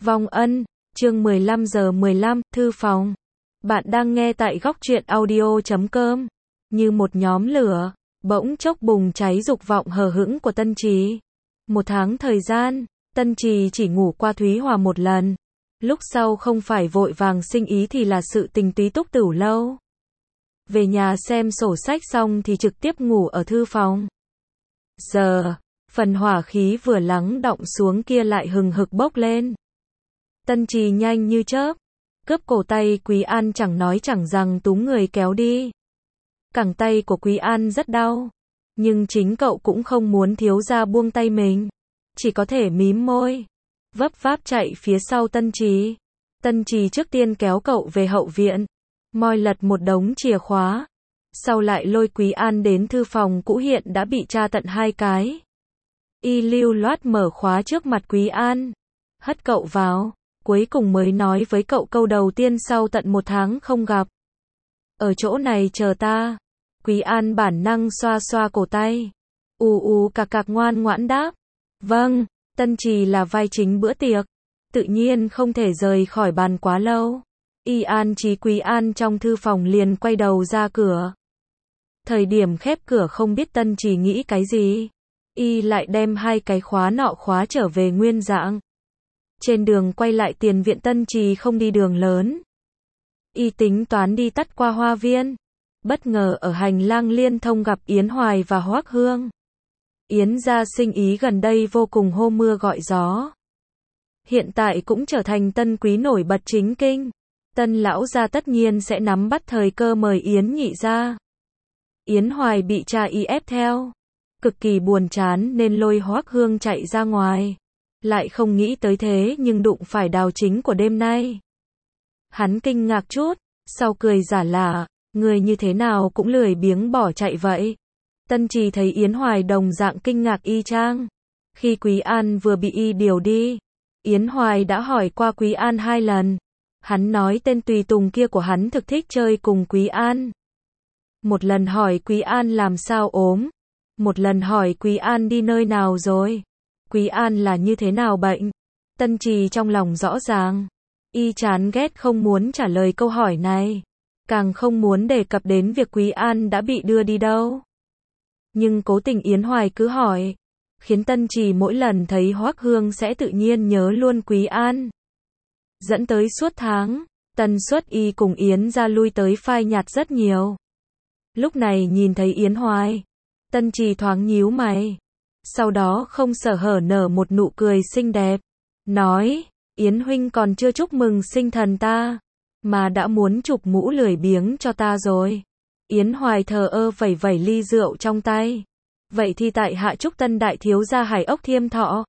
Vong ân, chương 15:15, thư phòng. Bạn đang nghe tại góc truyện audio.com. Như một nhóm lửa, bỗng chốc bùng cháy dục vọng hờ hững của Tân Trì. 1 tháng thời gian, Tân Trì chỉ ngủ qua Thúy Hòa một lần. Lúc sau không phải vội vàng sinh ý thì là sự tình túy túc tửu lâu. Về nhà xem sổ sách xong thì trực tiếp ngủ ở thư phòng. Giờ, phần hỏa khí vừa lắng đọng xuống kia lại hừng hực bốc lên. Tân Trì nhanh như chớp, cướp cổ tay Quý An chẳng nói chẳng rằng túm người kéo đi. Cẳng tay của Quý An rất đau, nhưng chính cậu cũng không muốn thiếu gia buông tay mình, chỉ có thể mím môi, vấp váp chạy phía sau Tân Trì. Tân Trì trước tiên kéo cậu về hậu viện, moi lật một đống chìa khóa, sau lại lôi Quý An đến thư phòng cũ hiện đã bị tra tận 2 cái. Y lưu loát mở khóa trước mặt Quý An, hất cậu vào, cuối cùng mới nói với cậu câu đầu tiên sau tận 1 tháng không gặp. Ở chỗ này chờ ta. Quý An bản năng xoa xoa cổ tay. Cạc cạc ngoan ngoãn đáp. Vâng, Tân Trì là vai chính bữa tiệc, tự nhiên không thể rời khỏi bàn quá lâu. Y an trí Quý An trong thư phòng liền quay đầu ra cửa. Thời điểm khép cửa không biết Tân Trì nghĩ cái gì, Y lại đem 2 cái khóa nọ khóa trở về nguyên dạng. Trên đường quay lại tiền viện Tân Trì không đi đường lớn. Y tính toán đi tắt qua hoa viên. Bất ngờ ở hành lang liên thông gặp Yến Hoài và Hoắc Hương. Yến gia sinh ý gần đây vô cùng hô mưa gọi gió. Hiện tại cũng trở thành tân quý nổi bật chính kinh. Tân lão gia tất nhiên sẽ nắm bắt thời cơ mời Yến nhị gia. Yến Hoài bị cha Y ép theo, cực kỳ buồn chán nên lôi Hoắc Hương chạy ra ngoài. Lại không nghĩ tới thế nhưng đụng phải Đào Chính của đêm nay. Hắn kinh ngạc chút, sau cười giả lả, người như thế nào cũng lười biếng bỏ chạy vậy. Tân Trì thấy Yến Hoài đồng dạng kinh ngạc y chang. Khi Quý An vừa bị y điều đi, Yến Hoài đã hỏi qua Quý An 2 lần. Hắn nói tên tùy tùng kia của hắn thực thích chơi cùng Quý An. Một lần hỏi Quý An làm sao ốm, một lần hỏi Quý An đi nơi nào rồi, Quý An là như thế nào bệnh. Tân Trì trong lòng rõ ràng, y chán ghét không muốn trả lời câu hỏi này, càng không muốn đề cập đến việc Quý An đã bị đưa đi đâu. Nhưng cố tình Yến Hoài cứ hỏi, khiến Tân Trì mỗi lần thấy Hoắc Hương sẽ tự nhiên nhớ luôn Quý An. Dẫn tới suốt tháng, tần suất y cùng Yến ra lui tới phai nhạt rất nhiều. Lúc này nhìn thấy Yến Hoài, Tân Trì thoáng nhíu mày, sau đó không sở hở nở một nụ cười xinh đẹp, nói, Yến huynh còn chưa chúc mừng sinh thần ta, mà đã muốn chụp mũ lười biếng cho ta rồi. Yến Hoài thờ ơ vẩy vẩy ly rượu trong tay. Vậy thì tại hạ chúc Tân đại thiếu gia hải ốc thiêm thọ.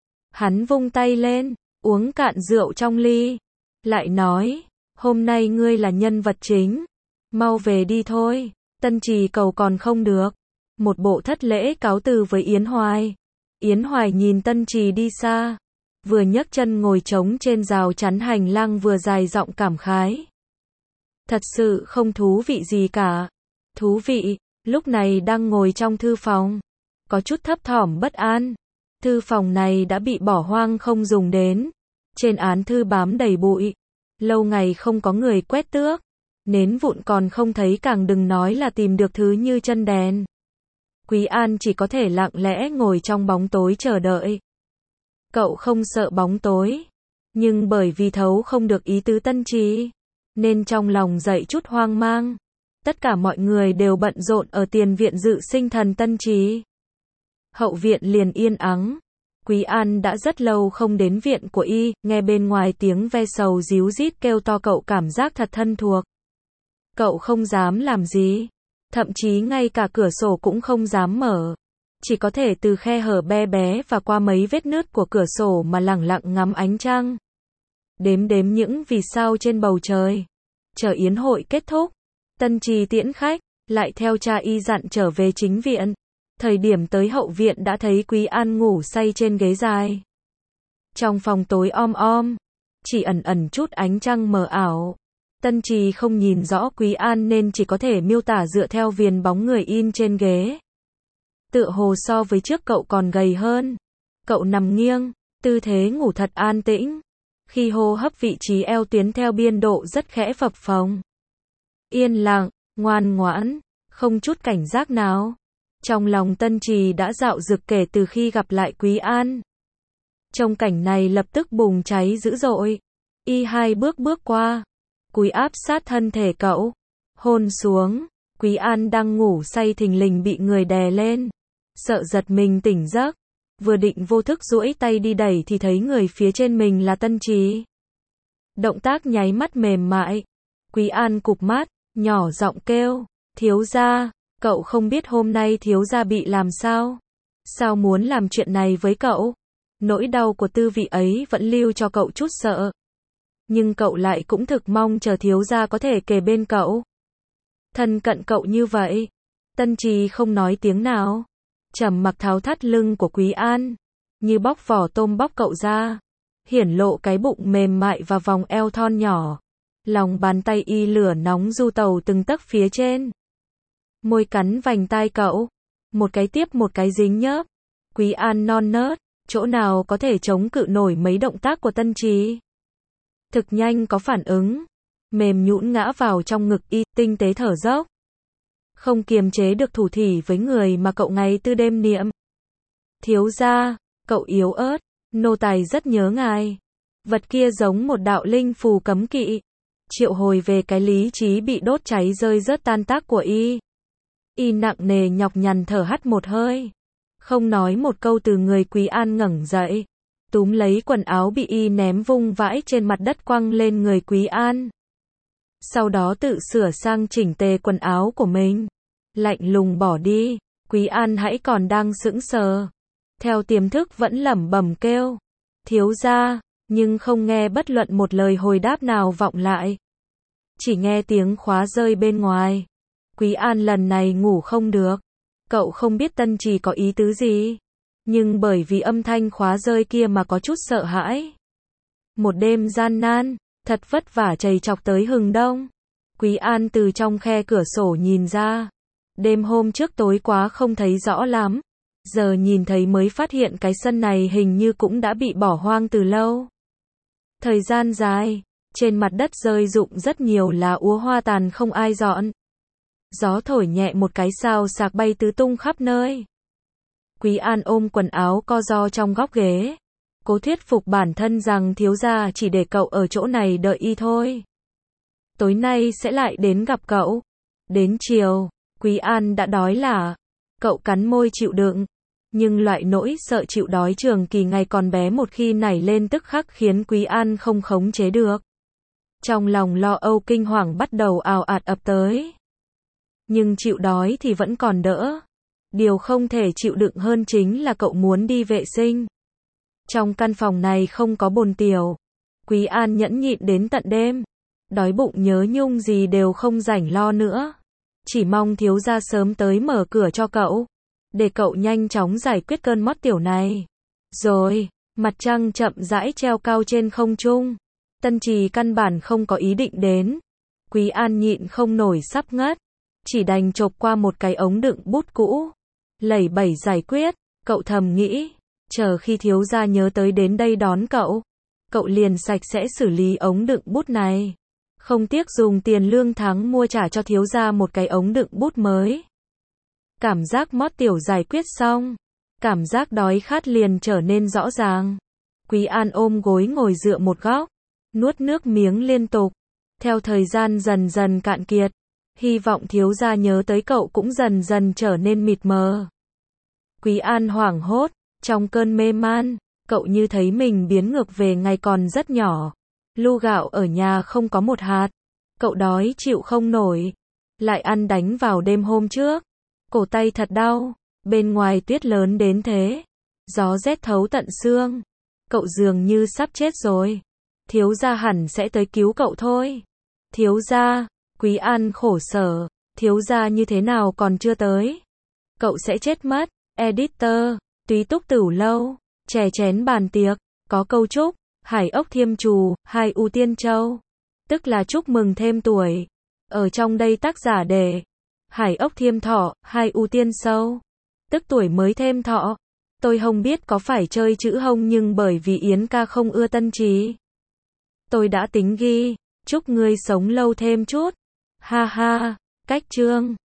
Hắn vung tay lên, uống cạn rượu trong ly, lại nói, hôm nay ngươi là nhân vật chính, mau về đi thôi. Tân Trì cầu còn không được, một bộ thất lễ cáo từ với Yến Hoài. Yến Hoài nhìn Tân Trì đi xa, vừa nhấc chân ngồi trống trên rào chắn hành lang vừa dài giọng cảm khái. Thật sự không thú vị gì cả. Thú vị, lúc này đang ngồi trong thư phòng, có chút thấp thỏm bất an. Thư phòng này đã bị bỏ hoang không dùng đến, trên án thư bám đầy bụi, lâu ngày không có người quét tước, nến vụn còn không thấy càng đừng nói là tìm được thứ như chân đèn. Quý An chỉ có thể lặng lẽ ngồi trong bóng tối chờ đợi. Cậu không sợ bóng tối, nhưng bởi vì thấu không được ý tứ Tân Trì, nên trong lòng dậy chút hoang mang. Tất cả mọi người đều bận rộn ở tiền viện dự sinh thần Tân Trì. Hậu viện liền yên ắng. Quý An đã rất lâu không đến viện của y, nghe bên ngoài tiếng ve sầu ríu rít kêu to cậu cảm giác thật thân thuộc. Cậu không dám làm gì, thậm chí ngay cả cửa sổ cũng không dám mở, chỉ có thể từ khe hở bé bé và qua mấy vết nứt của cửa sổ mà lẳng lặng ngắm ánh trăng. Đếm đếm những vì sao trên bầu trời. Chờ yến hội kết thúc, Tân Trì tiễn khách, lại theo cha y dặn trở về chính viện. Thời điểm tới hậu viện đã thấy Quý An ngủ say trên ghế dài. Trong phòng tối om om, chỉ ẩn ẩn chút ánh trăng mờ ảo. Tân Trì không nhìn rõ Quý An nên chỉ có thể miêu tả dựa theo viền bóng người in trên ghế. Tựa hồ so với trước cậu còn gầy hơn. Cậu nằm nghiêng, tư thế ngủ thật an tĩnh. Khi hô hấp vị trí eo tuyến theo biên độ rất khẽ phập phồng. Yên lặng, ngoan ngoãn, không chút cảnh giác nào. Trong lòng Tân Trì đã dạo dực kể từ khi gặp lại Quý An. Trong cảnh này lập tức bùng cháy dữ dội. Y hai bước bước qua, cúi áp sát thân thể cậu, hôn xuống. Quý An đang ngủ say thình lình bị người đè lên, sợ giật mình tỉnh giấc, vừa định vô thức duỗi tay đi đẩy thì thấy người phía trên mình là Tân Trì. Động tác nháy mắt mềm mại. Quý An cụp mắt, nhỏ giọng kêu, thiếu gia, cậu không biết hôm nay thiếu gia bị làm sao? Sao muốn làm chuyện này với cậu? Nỗi đau của tư vị ấy vẫn lưu cho cậu chút sợ. Nhưng cậu lại cũng thực mong chờ thiếu gia có thể kề bên cậu. Thân cận cậu như vậy. Tân Trì không nói tiếng nào. Trầm mặc tháo thắt lưng của Quý An. Như bóc vỏ tôm bóc cậu ra. Hiển lộ cái bụng mềm mại và vòng eo thon nhỏ. Lòng bàn tay y lửa nóng du tàu từng tấc phía trên. Môi cắn vành tai cậu. Một cái tiếp một cái dính nhớp. Quý An non nớt. Chỗ nào có thể chống cự nổi mấy động tác của Tân Trì. Thực nhanh có phản ứng. Mềm nhũn ngã vào trong ngực y, tinh tế thở dốc. Không kiềm chế được thủ thỉ với người mà cậu ngày tư đêm niệm. Thiếu gia, cậu yếu ớt, nô tài rất nhớ ngài. Vật kia giống một đạo linh phù cấm kỵ. Triệu hồi về cái lý trí bị đốt cháy rơi rớt tan tác của y. Y nặng nề nhọc nhằn thở hắt một hơi. Không nói một câu từ người Quý An ngẩng dậy. Túm lấy quần áo bị y ném vung vãi trên mặt đất quăng lên người Quý An. Sau đó tự sửa sang chỉnh tề quần áo của mình. Lạnh lùng bỏ đi. Quý An hãy còn đang sững sờ. Theo tiềm thức vẫn lẩm bẩm kêu. Thiếu gia, nhưng không nghe bất luận một lời hồi đáp nào vọng lại. Chỉ nghe tiếng khóa rơi bên ngoài. Quý An lần này ngủ không được. Cậu không biết Tân Trì có ý tứ gì. Nhưng bởi vì âm thanh khóa rơi kia mà có chút sợ hãi. Một đêm gian nan, thật vất vả trầy trọc tới hừng đông. Quý An từ trong khe cửa sổ nhìn ra. Đêm hôm trước tối quá không thấy rõ lắm. Giờ nhìn thấy mới phát hiện cái sân này hình như cũng đã bị bỏ hoang từ lâu. Thời gian dài, trên mặt đất rơi rụng rất nhiều lá úa hoa tàn không ai dọn. Gió thổi nhẹ một cái xào xạc bay tứ tung khắp nơi. Quý An ôm quần áo co ro trong góc ghế. Cố thuyết phục bản thân rằng thiếu gia chỉ để cậu ở chỗ này đợi y thôi. Tối nay sẽ lại đến gặp cậu. Đến chiều, Quý An đã đói lả. Cậu cắn môi chịu đựng. Nhưng loại nỗi sợ chịu đói trường kỳ ngày còn bé một khi nảy lên tức khắc khiến Quý An không khống chế được. Trong lòng lo âu kinh hoàng bắt đầu ào ạt ập tới. Nhưng chịu đói thì vẫn còn đỡ. Điều không thể chịu đựng hơn chính là cậu muốn đi vệ sinh. Trong căn phòng này không có bồn tiểu. Quý An nhẫn nhịn đến tận đêm. Đói bụng nhớ nhung gì đều không rảnh lo nữa. Chỉ mong thiếu gia sớm tới mở cửa cho cậu. Để cậu nhanh chóng giải quyết cơn mót tiểu này. Rồi, mặt trăng chậm rãi treo cao trên không trung. Tân Trì căn bản không có ý định đến. Quý An nhịn không nổi sắp ngất. Chỉ đành chộp qua một cái ống đựng bút cũ. Lẩy bẩy giải quyết. Cậu thầm nghĩ. Chờ khi thiếu gia nhớ tới đến đây đón cậu. Cậu liền sạch sẽ xử lý ống đựng bút này. Không tiếc dùng tiền lương tháng mua trả cho thiếu gia một cái ống đựng bút mới. Cảm giác mót tiểu giải quyết xong. Cảm giác đói khát liền trở nên rõ ràng. Quý An ôm gối ngồi dựa một góc. Nuốt nước miếng liên tục. Theo thời gian dần dần cạn kiệt. Hy vọng thiếu gia nhớ tới cậu cũng dần dần trở nên mịt mờ. Quý An hoảng hốt. Trong cơn mê man, cậu như thấy mình biến ngược về ngày còn rất nhỏ. Lu gạo ở nhà không có một hạt. Cậu đói chịu không nổi. Lại ăn đánh vào đêm hôm trước. Cổ tay thật đau. Bên ngoài tuyết lớn đến thế. Gió rét thấu tận xương. Cậu dường như sắp chết rồi. Thiếu gia hẳn sẽ tới cứu cậu thôi. Thiếu gia, Quý An khổ sở. Thiếu gia như thế nào còn chưa tới. Cậu sẽ chết mất. Editor, Túy Túc Tửu Lâu, chè chén bàn tiệc, có câu chúc, Hải Ốc Thiêm Trù, Hai U Tiên Châu. Tức là chúc mừng thêm tuổi. Ở trong đây tác giả để Hải Ốc Thiêm Thọ, Hai U Tiên Sâu. Tức tuổi mới thêm thọ. Tôi không biết có phải chơi chữ hông nhưng bởi vì Yến ca không ưa Tân Trì. tôi đã tính ghi, chúc ngươi sống lâu thêm chút. Ha ha, cách chương.